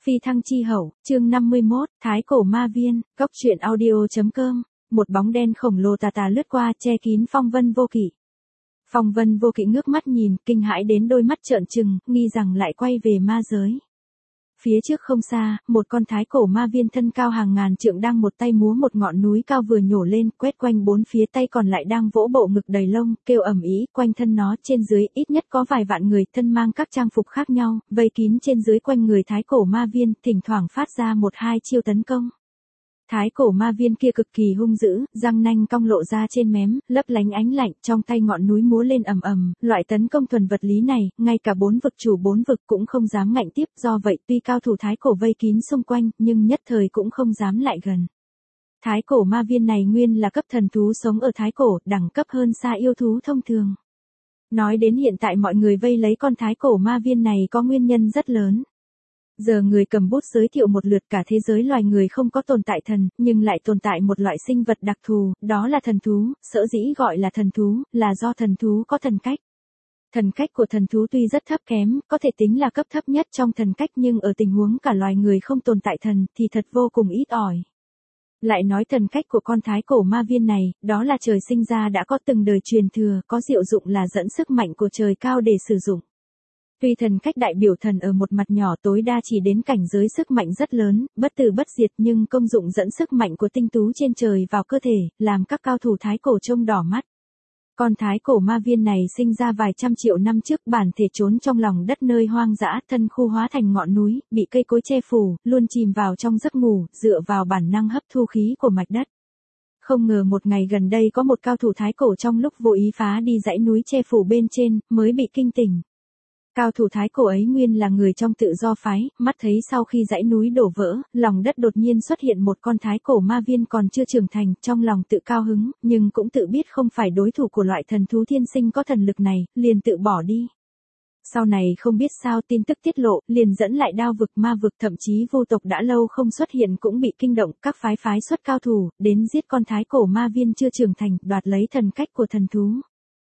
Phi thăng chi hậu, chương 51, Thái cổ ma viên, góc truyện audio.com. Một bóng đen khổng lồ tà tà lướt qua che kín Phong Vân Vô Kỵ. Phong Vân Vô Kỵ ngước mắt nhìn, kinh hãi đến đôi mắt trợn trừng, nghi rằng lại quay về ma giới. Phía trước không xa, một con thái cổ ma viên thân cao hàng ngàn trượng đang một tay múa một ngọn núi cao vừa nhổ lên, quét quanh bốn phía, tay còn lại đang vỗ bộ ngực đầy lông, kêu ầm ĩ, quanh thân nó trên dưới ít nhất có vài vạn người, thân mang các trang phục khác nhau, vây kín trên dưới quanh người thái cổ ma viên, thỉnh thoảng phát ra một hai chiêu tấn công. Thái cổ ma viên kia cực kỳ hung dữ, răng nanh cong lộ ra trên mém, lấp lánh ánh lạnh, trong tay ngọn núi múa lên ầm ầm, loại tấn công thuần vật lý này, ngay cả bốn vực chủ bốn vực cũng không dám ngạnh tiếp, do vậy tuy cao thủ thái cổ vây kín xung quanh, nhưng nhất thời cũng không dám lại gần. Thái cổ ma viên này nguyên là cấp thần thú sống ở thái cổ, đẳng cấp hơn xa yêu thú thông thường. Nói đến hiện tại mọi người vây lấy con thái cổ ma viên này có nguyên nhân rất lớn. Giờ người cầm bút giới thiệu một lượt cả thế giới loài người không có tồn tại thần, nhưng lại tồn tại một loại sinh vật đặc thù, đó là thần thú, sở dĩ gọi là thần thú, là do thần thú có thần cách. Thần cách của thần thú tuy rất thấp kém, có thể tính là cấp thấp nhất trong thần cách nhưng ở tình huống cả loài người không tồn tại thần thì thật vô cùng ít ỏi. Lại nói thần cách của con thái cổ ma viên này, đó là trời sinh ra đã có từng đời truyền thừa, có diệu dụng là dẫn sức mạnh của trời cao để sử dụng. Tuy thần cách đại biểu thần ở một mặt nhỏ tối đa chỉ đến cảnh giới sức mạnh rất lớn, bất tử bất diệt nhưng công dụng dẫn sức mạnh của tinh tú trên trời vào cơ thể, làm các cao thủ thái cổ trông đỏ mắt. Con thái cổ ma viên này sinh ra vài trăm triệu năm trước, bản thể trốn trong lòng đất nơi hoang dã, thân khu hóa thành ngọn núi, bị cây cối che phủ, luôn chìm vào trong giấc ngủ, dựa vào bản năng hấp thu khí của mạch đất. Không ngờ một ngày gần đây có một cao thủ thái cổ trong lúc vô ý phá đi dãy núi che phủ bên trên, mới bị kinh tỉnh. Cao thủ thái cổ ấy nguyên là người trong tự do phái, mắt thấy sau khi dãy núi đổ vỡ, lòng đất đột nhiên xuất hiện một con thái cổ ma viên còn chưa trưởng thành, trong lòng tự cao hứng, nhưng cũng tự biết không phải đối thủ của loại thần thú thiên sinh có thần lực này, liền tự bỏ đi. Sau này không biết sao tin tức tiết lộ, liền dẫn lại đao vực ma vực, thậm chí vô tộc đã lâu không xuất hiện cũng bị kinh động, các phái xuất cao thủ, đến giết con thái cổ ma viên chưa trưởng thành, đoạt lấy thần cách của thần thú.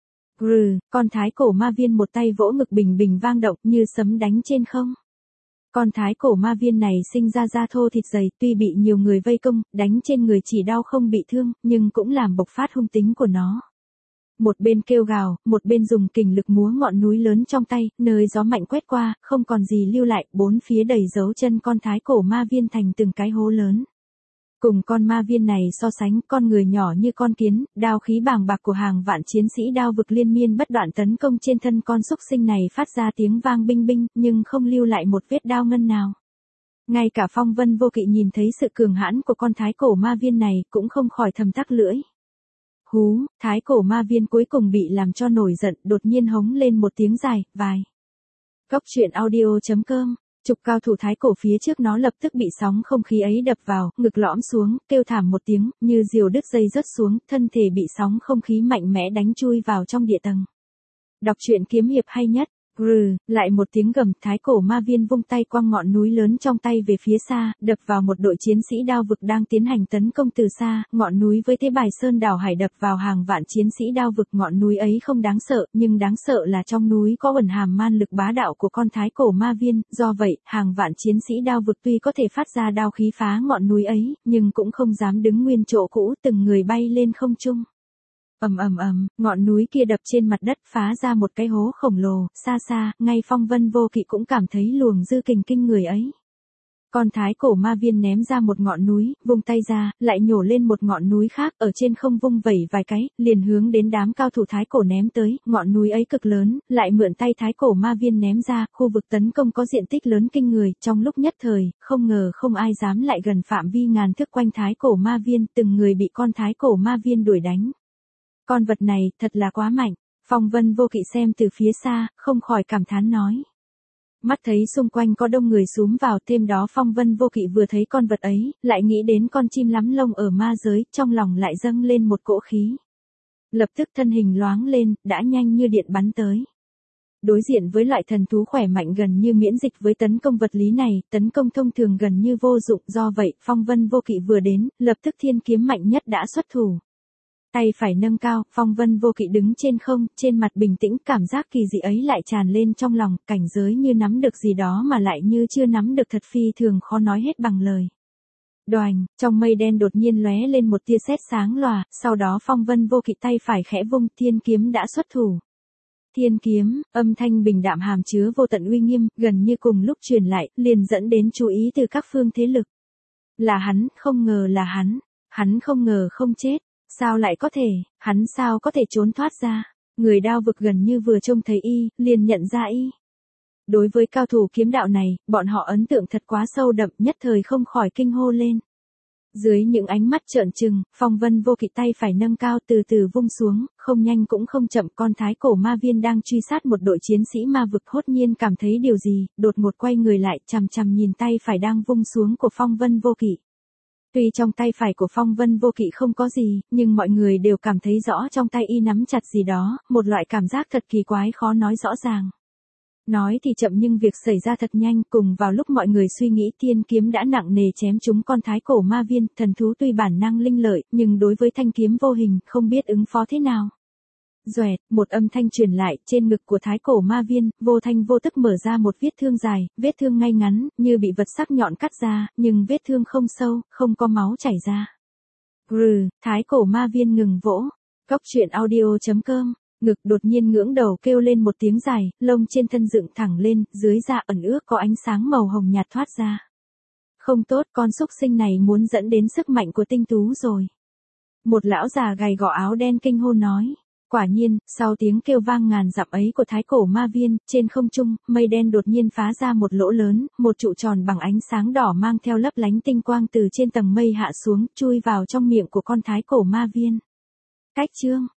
Con thái cổ ma viên một tay vỗ ngực bình bình vang động như sấm đánh trên không. Con thái cổ ma viên này sinh ra da thô thịt dày, tuy bị nhiều người vây công, đánh trên người chỉ đau không bị thương, nhưng cũng làm bộc phát hung tính của nó. Một bên kêu gào, một bên dùng kình lực múa ngọn núi lớn trong tay, nơi gió mạnh quét qua, không còn gì lưu lại, bốn phía đầy dấu chân con thái cổ ma viên thành từng cái hố lớn. Cùng con ma viên này so sánh, con người nhỏ như con kiến, đao khí bàng bạc của hàng vạn chiến sĩ đao vực liên miên bất đoạn tấn công trên thân con súc sinh này phát ra tiếng vang binh binh, nhưng không lưu lại một vết đao ngân nào. Ngay cả Phong Vân Vô Kỵ nhìn thấy sự cường hãn của con thái cổ ma viên này, cũng không khỏi thầm tắc lưỡi. Hú, thái cổ ma viên cuối cùng bị làm cho nổi giận, đột nhiên hống lên một tiếng dài, vài. Góc truyện audio.com. Chục cao thủ thái cổ phía trước nó lập tức bị sóng không khí ấy đập vào, ngực lõm xuống, kêu thảm một tiếng, như diều đứt dây rớt xuống, thân thể bị sóng không khí mạnh mẽ đánh chui vào trong địa tầng. Đọc truyện kiếm hiệp hay nhất. Lại một tiếng gầm, thái cổ ma viên vung tay quăng ngọn núi lớn trong tay về phía xa, đập vào một đội chiến sĩ đao vực đang tiến hành tấn công từ xa, ngọn núi với thế bài sơn đảo hải đập vào hàng vạn chiến sĩ đao vực. Ngọn núi ấy không đáng sợ, nhưng đáng sợ là trong núi có ẩn hàm man lực bá đạo của con thái cổ ma viên, do vậy, hàng vạn chiến sĩ đao vực tuy có thể phát ra đao khí phá ngọn núi ấy, nhưng cũng không dám đứng nguyên chỗ cũ, từng người bay lên không trung. Ngọn núi kia đập trên mặt đất phá ra một cái hố khổng lồ, xa xa, ngay Phong Vân Vô Kỵ cũng cảm thấy luồng dư kình kinh người ấy. Con thái cổ ma viên ném ra một ngọn núi, vung tay ra, lại nhổ lên một ngọn núi khác, ở trên không vung vẩy vài cái, liền hướng đến đám cao thủ thái cổ ném tới, ngọn núi ấy cực lớn, lại mượn tay thái cổ ma viên ném ra, khu vực tấn công có diện tích lớn kinh người, trong lúc nhất thời, không ngờ không ai dám lại gần phạm vi ngàn thước quanh thái cổ ma viên, từng người bị con thái cổ ma viên đuổi đánh. Con vật này, thật là quá mạnh. Phong Vân Vô Kỵ xem từ phía xa, không khỏi cảm thán nói. Mắt thấy xung quanh có đông người xúm vào, thêm đó Phong Vân Vô Kỵ vừa thấy con vật ấy, lại nghĩ đến con chim lắm lông ở ma giới, trong lòng lại dâng lên một cỗ khí. Lập tức thân hình loáng lên, đã nhanh như điện bắn tới. Đối diện với loại thần thú khỏe mạnh gần như miễn dịch với tấn công vật lý này, tấn công thông thường gần như vô dụng, do vậy, Phong Vân Vô Kỵ vừa đến, lập tức thiên kiếm mạnh nhất đã xuất thủ. Tay phải nâng cao, Phong Vân Vô Kỵ đứng trên không, trên mặt bình tĩnh, cảm giác kỳ dị ấy lại tràn lên trong lòng, cảnh giới như nắm được gì đó mà lại như chưa nắm được, thật phi thường khó nói hết bằng lời. Đoành, trong mây đen đột nhiên lóe lên một tia sét sáng lòa, sau đó Phong Vân Vô Kỵ tay phải khẽ vung, thiên kiếm đã xuất thủ. Thiên kiếm, âm thanh bình đạm hàm chứa vô tận uy nghiêm, gần như cùng lúc truyền lại, liền dẫn đến chú ý từ các phương thế lực. Là hắn, không ngờ là hắn không ngờ không chết, sao lại có thể, hắn sao có thể trốn thoát ra. Người Đao Vực gần như vừa trông thấy y, liền nhận ra y. Đối với cao thủ kiếm đạo này, bọn họ ấn tượng thật quá sâu đậm, nhất thời không khỏi kinh hô lên. Dưới những ánh mắt trợn trừng, Phong Vân Vô Kỵ tay phải nâng cao từ từ vung xuống, không nhanh cũng không chậm, con thái cổ ma viên đang truy sát một đội chiến sĩ ma vực hốt nhiên cảm thấy điều gì, đột ngột quay người lại, chằm chằm nhìn tay phải đang vung xuống của Phong Vân Vô Kỵ. Tuy trong tay phải của Phong Vân Vô Kỵ không có gì, nhưng mọi người đều cảm thấy rõ trong tay y nắm chặt gì đó, một loại cảm giác thật kỳ quái khó nói rõ ràng. Nói thì chậm nhưng việc xảy ra thật nhanh, cùng vào lúc mọi người suy nghĩ thiên kiếm đã nặng nề chém trúng con thái cổ ma viên, thần thú tuy bản năng linh lợi, nhưng đối với thanh kiếm vô hình, không biết ứng phó thế nào. Doẹt, một âm thanh truyền lại, trên ngực của thái cổ ma viên, vô thanh vô tức mở ra một vết thương dài, vết thương ngay ngắn, như bị vật sắc nhọn cắt ra, nhưng vết thương không sâu, không có máu chảy ra. Thái cổ ma viên ngừng vỗ. Cóc truyện audio.com. Ngực đột nhiên ngưỡng đầu kêu lên một tiếng dài, lông trên thân dựng thẳng lên, dưới da ẩn ước có ánh sáng màu hồng nhạt thoát ra. Không tốt, con súc sinh này muốn dẫn đến sức mạnh của tinh tú rồi. Một lão già gầy gò áo đen kinh hô nói. Quả nhiên, sau tiếng kêu vang ngàn dặm ấy của thái cổ ma viên, trên không trung, mây đen đột nhiên phá ra một lỗ lớn, một trụ tròn bằng ánh sáng đỏ mang theo lấp lánh tinh quang từ trên tầng mây hạ xuống, chui vào trong miệng của con thái cổ ma viên. Cách chương